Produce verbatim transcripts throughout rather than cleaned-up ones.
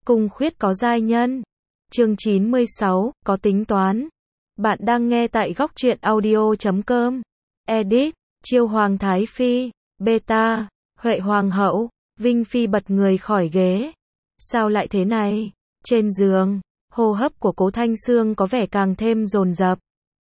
Cung khuyết có giai nhân. Chương chín mươi sáu, có tính toán. Bạn đang nghe tại góc truyện audio chấm com. Edit, Chiêu Hoàng Thái Phi, Beta, Huệ Hoàng hậu. Vinh Phi bật người khỏi ghế. Sao lại thế này? Trên giường, hô hấp của Cố Thanh Sương có vẻ càng thêm dồn dập.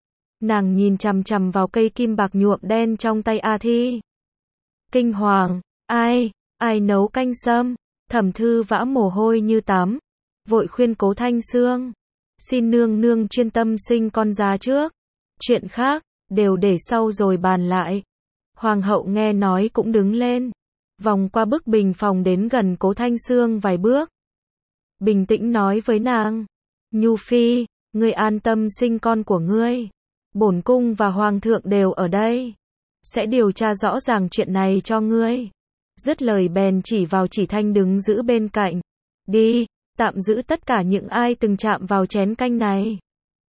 Nàng nhìn chằm chằm vào cây kim bạc nhuộm đen trong tay A Thi. Kinh hoàng, ai, ai nấu canh sâm? Thẩm Thư vã mồ hôi như tắm, vội khuyên Cố Thanh Sương, xin nương nương chuyên tâm sinh con ra trước, chuyện khác, đều để sau rồi bàn lại. Hoàng hậu nghe nói cũng đứng lên, vòng qua bức bình phòng đến gần Cố Thanh Sương vài bước. Bình tĩnh nói với nàng, Nhu Phi, ngươi an tâm sinh con của ngươi. Bổn cung và Hoàng thượng đều ở đây, sẽ điều tra rõ ràng chuyện này cho ngươi. Dứt lời bèn chỉ vào Chỉ Thanh đứng giữ bên cạnh. Đi, tạm giữ tất cả những ai từng chạm vào chén canh này.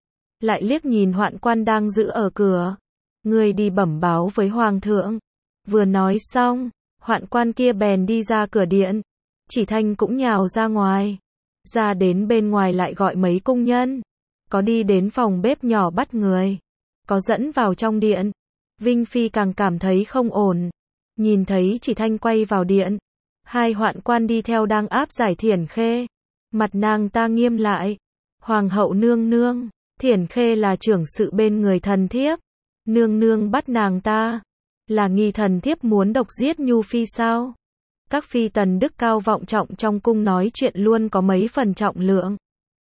Lại liếc nhìn Hoạn Quan đang giữ ở cửa. Ngươi đi bẩm báo với Hoàng thượng. Vừa nói xong, Hoạn Quan kia bèn đi ra cửa điện. Chỉ Thanh cũng nhào ra ngoài. Ra đến bên ngoài lại gọi mấy cung nhân. Có đi đến phòng bếp nhỏ bắt người. Có dẫn vào trong điện. Vinh Phi càng cảm thấy không ổn. Nhìn thấy Chỉ Thanh quay vào điện. Hai Hoạn Quan đi theo đang áp giải Thiển Khê. Mặt nàng ta nghiêm lại. Hoàng hậu nương nương, Thiển Khê là trưởng sự bên người thần thiếp. Nương nương bắt nàng ta. Là nghi thần thiếp muốn độc giết Nhu Phi sao? Các phi tần đức cao vọng trọng trong cung nói chuyện luôn có mấy phần trọng lượng.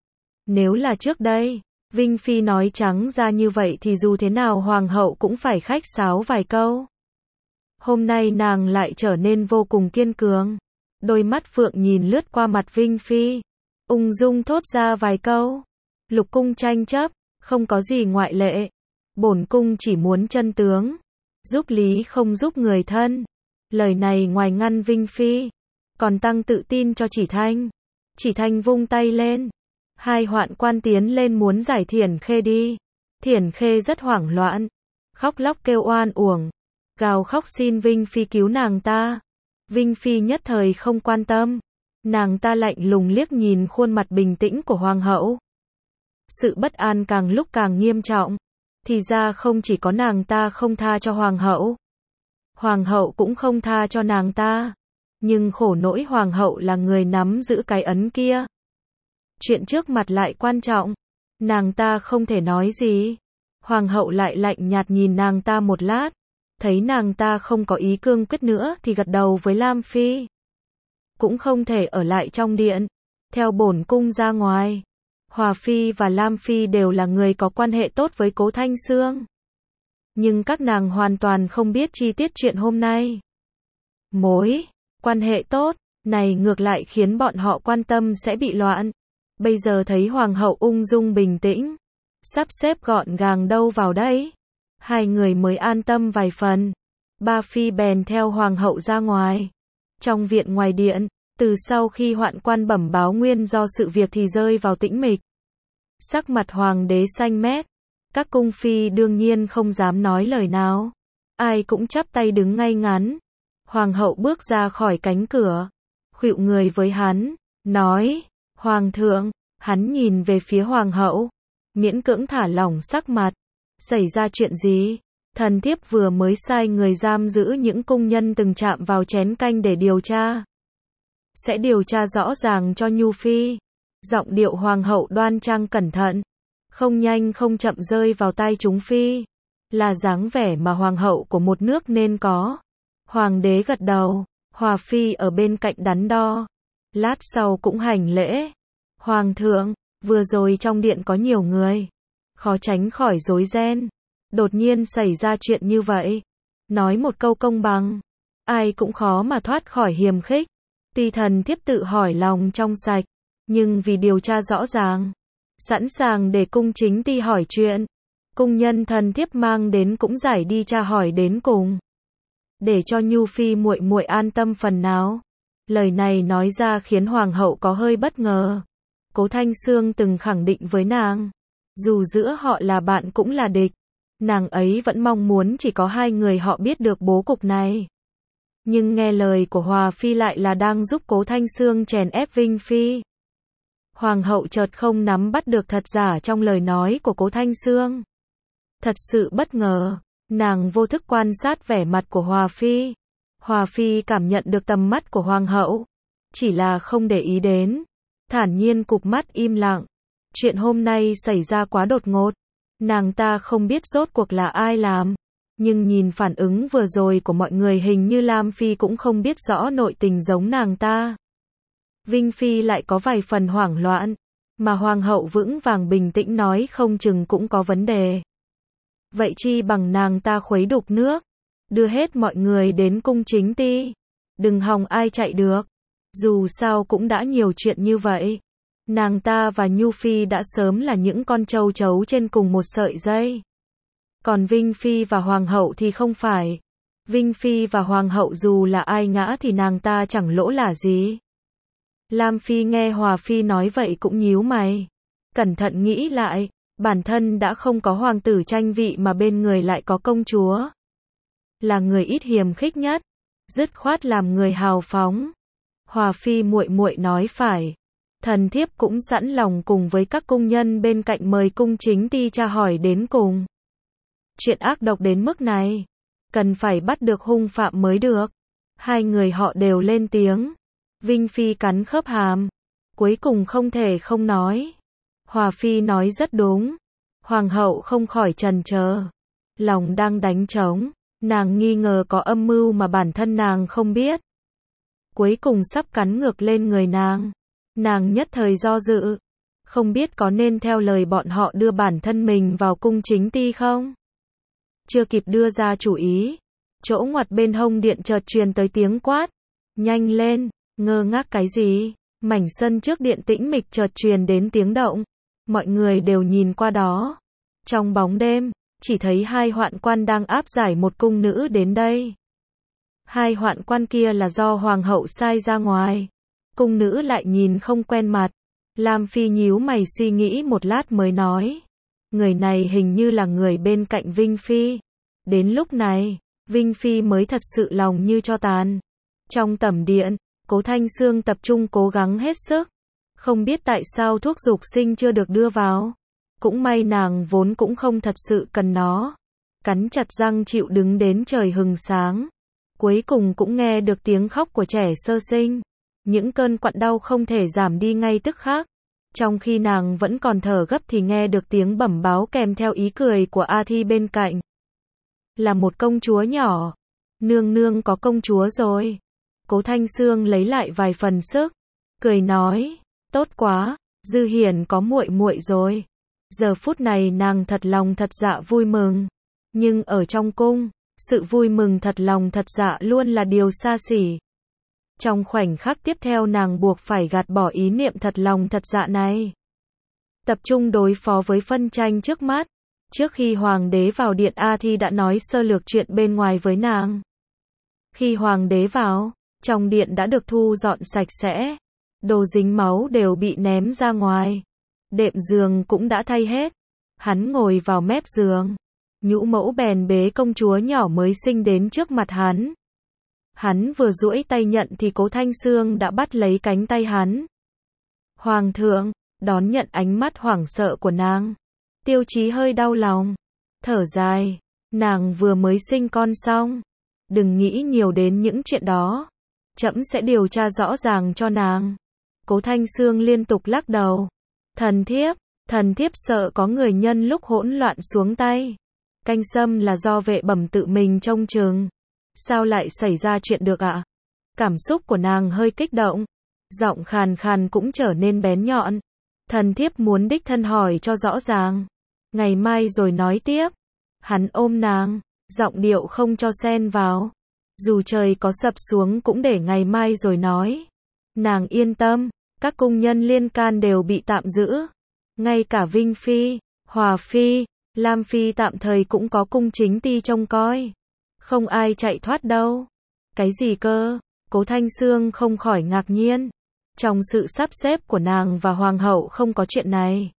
Nếu là trước đây, Vinh Phi nói trắng ra như vậy thì dù thế nào Hoàng hậu cũng phải khách sáo vài câu. Hôm nay nàng lại trở nên vô cùng kiên cường. Đôi mắt phượng nhìn lướt qua mặt Vinh Phi. Ung dung thốt ra vài câu. Lục cung tranh chấp, không có gì ngoại lệ. Bổn cung chỉ muốn chân tướng. Giúp lý không giúp người thân. Lời này ngoài ngăn Vinh Phi, còn tăng tự tin cho Chỉ Thanh. Chỉ Thanh vung tay lên. Hai Hoạn Quan tiến lên muốn giải Thiển Khê đi. Thiển Khê rất hoảng loạn. Khóc lóc kêu oan uổng. Gào khóc xin Vinh Phi cứu nàng ta. Vinh Phi nhất thời không quan tâm. Nàng ta lạnh lùng liếc nhìn khuôn mặt bình tĩnh của Hoàng hậu. Sự bất an càng lúc càng nghiêm trọng. Thì ra không chỉ có nàng ta không tha cho Hoàng hậu. Hoàng hậu cũng không tha cho nàng ta. Nhưng khổ nỗi Hoàng hậu là người nắm giữ cái ấn kia. Chuyện trước mặt lại quan trọng. Nàng ta không thể nói gì. Hoàng hậu lại lạnh nhạt nhìn nàng ta một lát. Thấy nàng ta không có ý cương quyết nữa thì gật đầu với Lam Phi. Cũng không thể ở lại trong điện. Theo bổn cung ra ngoài. Hòa Phi và Lam Phi đều là người có quan hệ tốt với Cố Thanh Sương. Nhưng các nàng hoàn toàn không biết chi tiết chuyện hôm nay. Mối quan hệ tốt này ngược lại khiến bọn họ quan tâm sẽ bị loạn. Bây giờ thấy Hoàng hậu ung dung bình tĩnh, sắp xếp gọn gàng đâu vào đấy. Hai người mới an tâm vài phần. Ba Phi bèn theo Hoàng hậu ra ngoài. Trong viện ngoài điện, từ sau khi Hoạn Quan bẩm báo nguyên do sự việc thì rơi vào tĩnh mịch. Sắc mặt Hoàng đế xanh mét. Các cung phi đương nhiên không dám nói lời nào. Ai cũng chắp tay đứng ngay ngắn. Hoàng hậu bước ra khỏi cánh cửa. Khuỵu người với hắn, nói, Hoàng thượng. Hắn nhìn về phía Hoàng hậu. Miễn cưỡng thả lỏng sắc mặt. Xảy ra chuyện gì? Thần thiếp vừa mới sai người giam giữ những cung nhân từng chạm vào chén canh để điều tra. Sẽ điều tra rõ ràng cho Nhu Phi. Giọng điệu Hoàng hậu đoan trang cẩn thận. Không nhanh không chậm rơi vào tai chúng Phi. Là dáng vẻ mà Hoàng hậu của một nước nên có. Hoàng đế gật đầu. Hòa Phi ở bên cạnh đắn đo. Lát sau cũng hành lễ. Hoàng thượng, vừa rồi trong điện có nhiều người. Khó tránh khỏi rối ren. Đột nhiên xảy ra chuyện như vậy. Nói một câu công bằng. Ai cũng khó mà thoát khỏi hiềm khích. Tuy thần thiếp tự hỏi lòng trong sạch. Nhưng vì điều tra rõ ràng. Sẵn sàng để cung chính ti hỏi chuyện. Cung nhân thần thiếp mang đến cũng giải đi tra hỏi đến cùng. Để cho Nhu Phi muội muội an tâm phần nào. Lời này nói ra khiến Hoàng hậu có hơi bất ngờ. Cố Thanh Sương từng khẳng định với nàng. Dù giữa họ là bạn cũng là địch. Nàng ấy vẫn mong muốn chỉ có hai người họ biết được bố cục này. Nhưng nghe lời của Hòa Phi lại là đang giúp Cố Thanh Sương chèn ép Vinh Phi. Hoàng hậu chợt không nắm bắt được thật giả trong lời nói của Cố Thanh Xương. Thật sự bất ngờ, nàng vô thức quan sát vẻ mặt của Hòa Phi. Hòa Phi cảm nhận được tầm mắt của Hoàng hậu, chỉ là không để ý đến, thản nhiên cụp mắt im lặng. Chuyện hôm nay xảy ra quá đột ngột, nàng ta không biết rốt cuộc là ai làm, nhưng nhìn phản ứng vừa rồi của mọi người hình như Lam Phi cũng không biết rõ nội tình giống nàng ta. Vinh Phi lại có vài phần hoảng loạn, mà Hoàng hậu vững vàng bình tĩnh nói không chừng cũng có vấn đề. Vậy chi bằng nàng ta khuấy đục nước, đưa hết mọi người đến cung chính ti, đừng hòng ai chạy được. Dù sao cũng đã nhiều chuyện như vậy, nàng ta và Nhu Phi đã sớm là những con trâu trấu trên cùng một sợi dây. Còn Vinh Phi và Hoàng hậu thì không phải. Vinh Phi và Hoàng hậu dù là ai ngã thì nàng ta chẳng lỗ là gì. Lam Phi nghe Hòa Phi nói vậy cũng nhíu mày, cẩn thận nghĩ lại, bản thân đã không có hoàng tử tranh vị mà bên người lại có công chúa. Là người ít hiềm khích nhất, dứt khoát làm người hào phóng. Hòa Phi muội muội nói phải, thần thiếp cũng sẵn lòng cùng với các cung nhân bên cạnh mời cung chính ti tra hỏi đến cùng. Chuyện ác độc đến mức này, cần phải bắt được hung phạm mới được. Hai người họ đều lên tiếng. Vinh Phi cắn khớp hàm, cuối cùng không thể không nói. Hòa Phi nói rất đúng. Hoàng hậu không khỏi trần chờ, lòng đang đánh trống, nàng nghi ngờ có âm mưu mà bản thân nàng không biết. Cuối cùng sắp cắn ngược lên người nàng. Nàng nhất thời do dự, không biết có nên theo lời bọn họ đưa bản thân mình vào cung chính ti không. Chưa kịp đưa ra chủ ý, chỗ ngoặt bên hông điện chợt truyền tới tiếng quát. Nhanh lên, ngơ ngác cái gì? Mảnh sân trước điện tĩnh mịch chợt truyền đến tiếng động. Mọi người đều nhìn qua đó. Trong bóng đêm, chỉ thấy hai hoạn quan đang áp giải một cung nữ đến đây. Hai hoạn quan kia là do Hoàng hậu sai ra ngoài. Cung nữ lại nhìn không quen mặt. Lam Phi nhíu mày suy nghĩ một lát mới nói. Người này hình như là người bên cạnh Vinh Phi. Đến lúc này, Vinh Phi mới thật sự lòng như tro tàn. Trong tẩm điện, Cố Thanh Xương tập trung cố gắng hết sức. Không biết tại sao thuốc dục sinh chưa được đưa vào. Cũng may nàng vốn cũng không thật sự cần nó. Cắn chặt răng chịu đứng đến trời hừng sáng. Cuối cùng cũng nghe được tiếng khóc của trẻ sơ sinh. Những cơn quặn đau không thể giảm đi ngay tức khắc. Trong khi nàng vẫn còn thở gấp thì nghe được tiếng bẩm báo kèm theo ý cười của A Thi bên cạnh. Là một công chúa nhỏ. Nương nương có công chúa rồi. Cố Thanh Xương lấy lại vài phần sức, cười nói, tốt quá, Dư Hiển có muội muội rồi. Giờ phút này nàng thật lòng thật dạ vui mừng. Nhưng ở trong cung, sự vui mừng thật lòng thật dạ luôn là điều xa xỉ. Trong khoảnh khắc tiếp theo nàng buộc phải gạt bỏ ý niệm thật lòng thật dạ này. Tập trung đối phó với phân tranh trước mắt. Trước khi Hoàng đế vào điện, A Thi đã nói sơ lược chuyện bên ngoài với nàng. Khi Hoàng đế vào, trong điện đã được thu dọn sạch sẽ. Đồ dính máu đều bị ném ra ngoài. Đệm giường cũng đã thay hết. Hắn ngồi vào mép giường. Nhũ mẫu bèn bế công chúa nhỏ mới sinh đến trước mặt hắn. Hắn vừa duỗi tay nhận thì Cố Thanh Xương đã bắt lấy cánh tay hắn. Hoàng thượng, đón nhận ánh mắt hoảng sợ của nàng. Tiêu Chí hơi đau lòng. Thở dài, nàng vừa mới sinh con xong. Đừng nghĩ nhiều đến những chuyện đó. Trẫm sẽ điều tra rõ ràng cho nàng. Cố Thanh Xương liên tục lắc đầu. Thần thiếp, thần thiếp sợ có người nhân lúc hỗn loạn xuống tay. Canh sâm là do vệ bẩm tự mình trông chừng. Sao lại xảy ra chuyện được ạ? Cảm xúc của nàng hơi kích động. Giọng khàn khàn cũng trở nên bén nhọn. Thần thiếp muốn đích thân hỏi cho rõ ràng. Ngày mai rồi nói tiếp. Hắn ôm nàng, giọng điệu không cho xen vào. Dù trời có sập xuống cũng để ngày mai rồi nói. Nàng yên tâm, các cung nhân liên can đều bị tạm giữ. Ngay cả Vinh Phi, Hòa Phi, Lam Phi tạm thời cũng có cung chính ti trông coi. Không ai chạy thoát đâu. Cái gì cơ? Cố Thanh Xương không khỏi ngạc nhiên. Trong sự sắp xếp của nàng và Hoàng hậu không có chuyện này.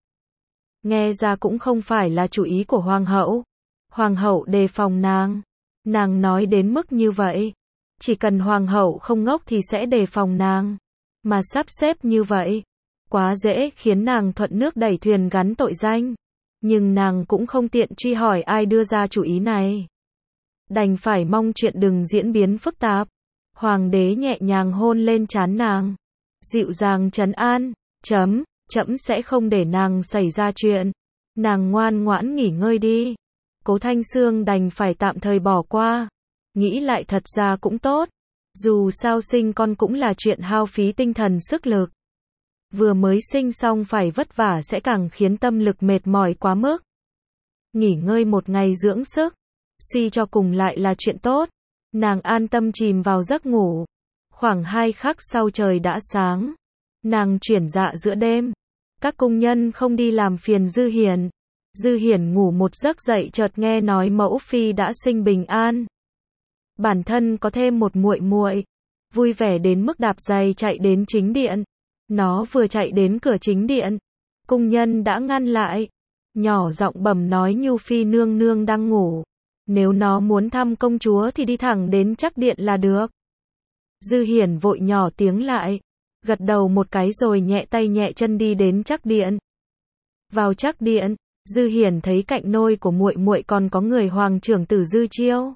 Nghe ra cũng không phải là chủ ý của Hoàng hậu. Hoàng hậu đề phòng nàng. Nàng nói đến mức như vậy. Chỉ cần Hoàng hậu không ngốc thì sẽ đề phòng nàng. Mà sắp xếp như vậy. quá dễ khiến nàng thuận nước đẩy thuyền gắn tội danh. Nhưng nàng cũng không tiện truy hỏi ai đưa ra chủ ý này. Đành phải mong chuyện đừng diễn biến phức tạp. Hoàng đế nhẹ nhàng hôn lên trán nàng. Dịu dàng trấn an, chấm, trẫm sẽ không để nàng xảy ra chuyện. Nàng ngoan ngoãn nghỉ ngơi đi. Cố Thanh Sương đành phải tạm thời bỏ qua. Nghĩ lại thật ra cũng tốt. Dù sao sinh con cũng là chuyện hao phí tinh thần sức lực. Vừa mới sinh xong phải vất vả sẽ càng khiến tâm lực mệt mỏi quá mức. Nghỉ ngơi một ngày dưỡng sức, suy cho cùng lại là chuyện tốt. Nàng an tâm chìm vào giấc ngủ. Khoảng hai khắc sau trời đã sáng. Nàng chuyển dạ giữa đêm. Các cung nhân không đi làm phiền Dư Hiển. Dư Hiển ngủ một giấc dậy chợt nghe nói mẫu phi đã sinh bình an. Bản thân có thêm một muội muội, vui vẻ đến mức đạp giày chạy đến chính điện. Nó vừa chạy đến cửa chính điện, cung nhân đã ngăn lại, nhỏ giọng bẩm nói Nhu phi nương nương đang ngủ, nếu nó muốn thăm công chúa thì đi thẳng đến trắc điện là được. Dư Hiển vội nhỏ tiếng lại, gật đầu một cái rồi nhẹ tay nhẹ chân đi đến trắc điện. Vào trắc điện, Dư Hiển thấy cạnh nôi của muội muội còn có người hoàng trưởng tử Dư Chiêu.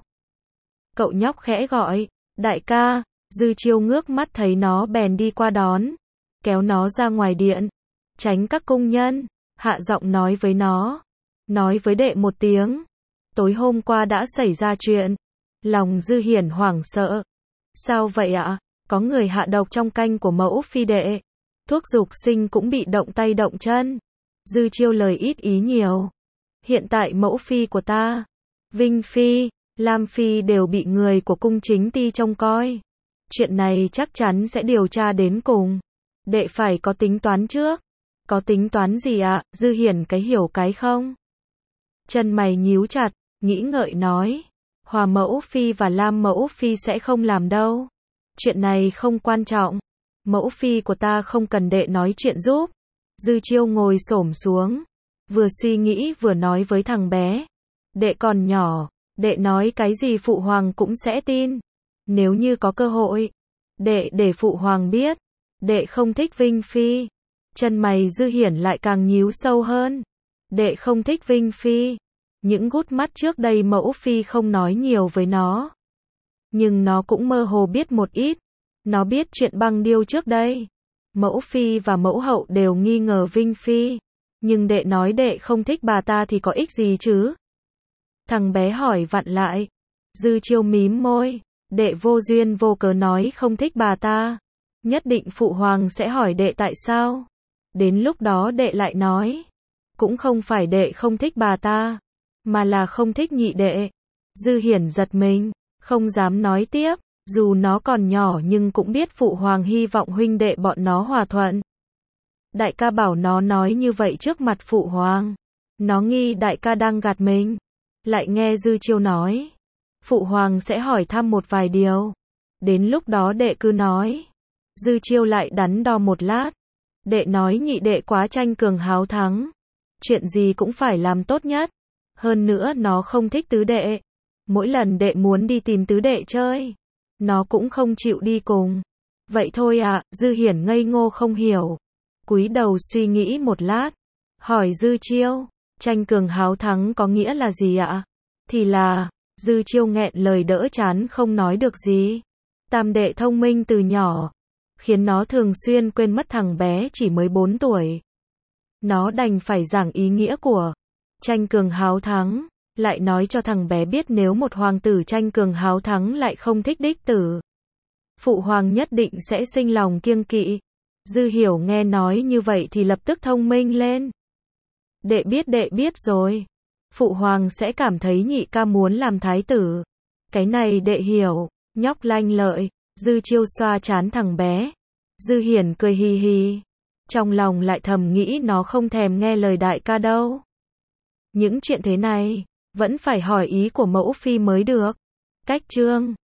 Cậu nhóc khẽ gọi, đại ca. Dư Chiêu ngước mắt thấy nó bèn đi qua đón, kéo nó ra ngoài điện, tránh các cung nhân, hạ giọng nói với nó, nói với đệ một tiếng, tối hôm qua đã xảy ra chuyện. Lòng Dư Hiển hoảng sợ. Sao vậy ạ? Có người hạ độc trong canh của mẫu phi đệ. Thuốc dục sinh cũng bị động tay động chân. Dư Chiêu lời ít ý nhiều. Hiện tại mẫu phi của ta, Vinh phi, Lam phi đều bị người của cung chính ty trông coi. Chuyện này chắc chắn sẽ điều tra đến cùng. Đệ phải có tính toán trước. Có tính toán gì ạ? À? Dư Hiển cái hiểu cái không? Chân mày nhíu chặt, nghĩ ngợi nói. Hòa mẫu phi và Lam mẫu phi sẽ không làm đâu. Chuyện này không quan trọng. Mẫu phi của ta không cần đệ nói chuyện giúp. Dư Chiêu ngồi xổm xuống, vừa suy nghĩ vừa nói với thằng bé. Đệ còn nhỏ, đệ nói cái gì phụ hoàng cũng sẽ tin. Nếu như có cơ hội, đệ để phụ hoàng biết. Đệ không thích Vinh phi. Chân mày Dư Hiển lại càng nhíu sâu hơn. Đệ không thích Vinh phi. Những gút mắt trước đây mẫu phi không nói nhiều với nó. Nhưng nó cũng mơ hồ biết một ít. Nó biết chuyện băng điêu trước đây. Mẫu phi và mẫu hậu đều nghi ngờ Vinh phi. Nhưng đệ nói đệ không thích bà ta thì có ích gì chứ? Thằng bé hỏi vặn lại. Dư Chiêu mím môi. Đệ vô duyên vô cớ nói không thích bà ta. Nhất định phụ hoàng sẽ hỏi đệ tại sao. Đến lúc đó đệ lại nói. Cũng không phải đệ không thích bà ta, mà là không thích nhị đệ. Dư Hiển giật mình, không dám nói tiếp. Dù nó còn nhỏ nhưng cũng biết phụ hoàng hy vọng huynh đệ bọn nó hòa thuận. Đại ca bảo nó nói như vậy trước mặt phụ hoàng. Nó nghi đại ca đang gạt mình. Lại nghe Dư Chiêu nói. Phụ hoàng sẽ hỏi thăm một vài điều. Đến lúc đó đệ cứ nói. Dư Chiêu lại đắn đo một lát. Đệ nói nhị đệ quá tranh cường háo thắng. Chuyện gì cũng phải làm tốt nhất. Hơn nữa nó không thích tứ đệ. Mỗi lần đệ muốn đi tìm tứ đệ chơi, nó cũng không chịu đi cùng. Vậy thôi à? Dư Hiển ngây ngô không hiểu. Cúi đầu suy nghĩ một lát. Hỏi Dư Chiêu, tranh cường háo thắng có nghĩa là gì ạ? Thì là, Dư Chiêu nghẹn lời đỡ chán không nói được gì. Tam đệ thông minh từ nhỏ, khiến nó thường xuyên quên mất thằng bé chỉ mới bốn tuổi. Nó đành phải giảng ý nghĩa của tranh cường háo thắng. Lại nói cho thằng bé biết nếu một hoàng tử tranh cường háo thắng lại không thích đích tử, phụ hoàng nhất định sẽ sinh lòng kiêng kỵ. Dư Hiểu nghe nói như vậy thì lập tức thông minh lên. Đệ biết đệ biết rồi. Phụ hoàng sẽ cảm thấy nhị ca muốn làm thái tử. Cái này đệ hiểu. Nhóc lanh lợi. Dư Chiêu xoa trán thằng bé. Dư Hiển cười hì hì. Trong lòng lại thầm nghĩ nó không thèm nghe lời đại ca đâu. Những chuyện thế này vẫn phải hỏi ý của mẫu phi mới được. Cách chương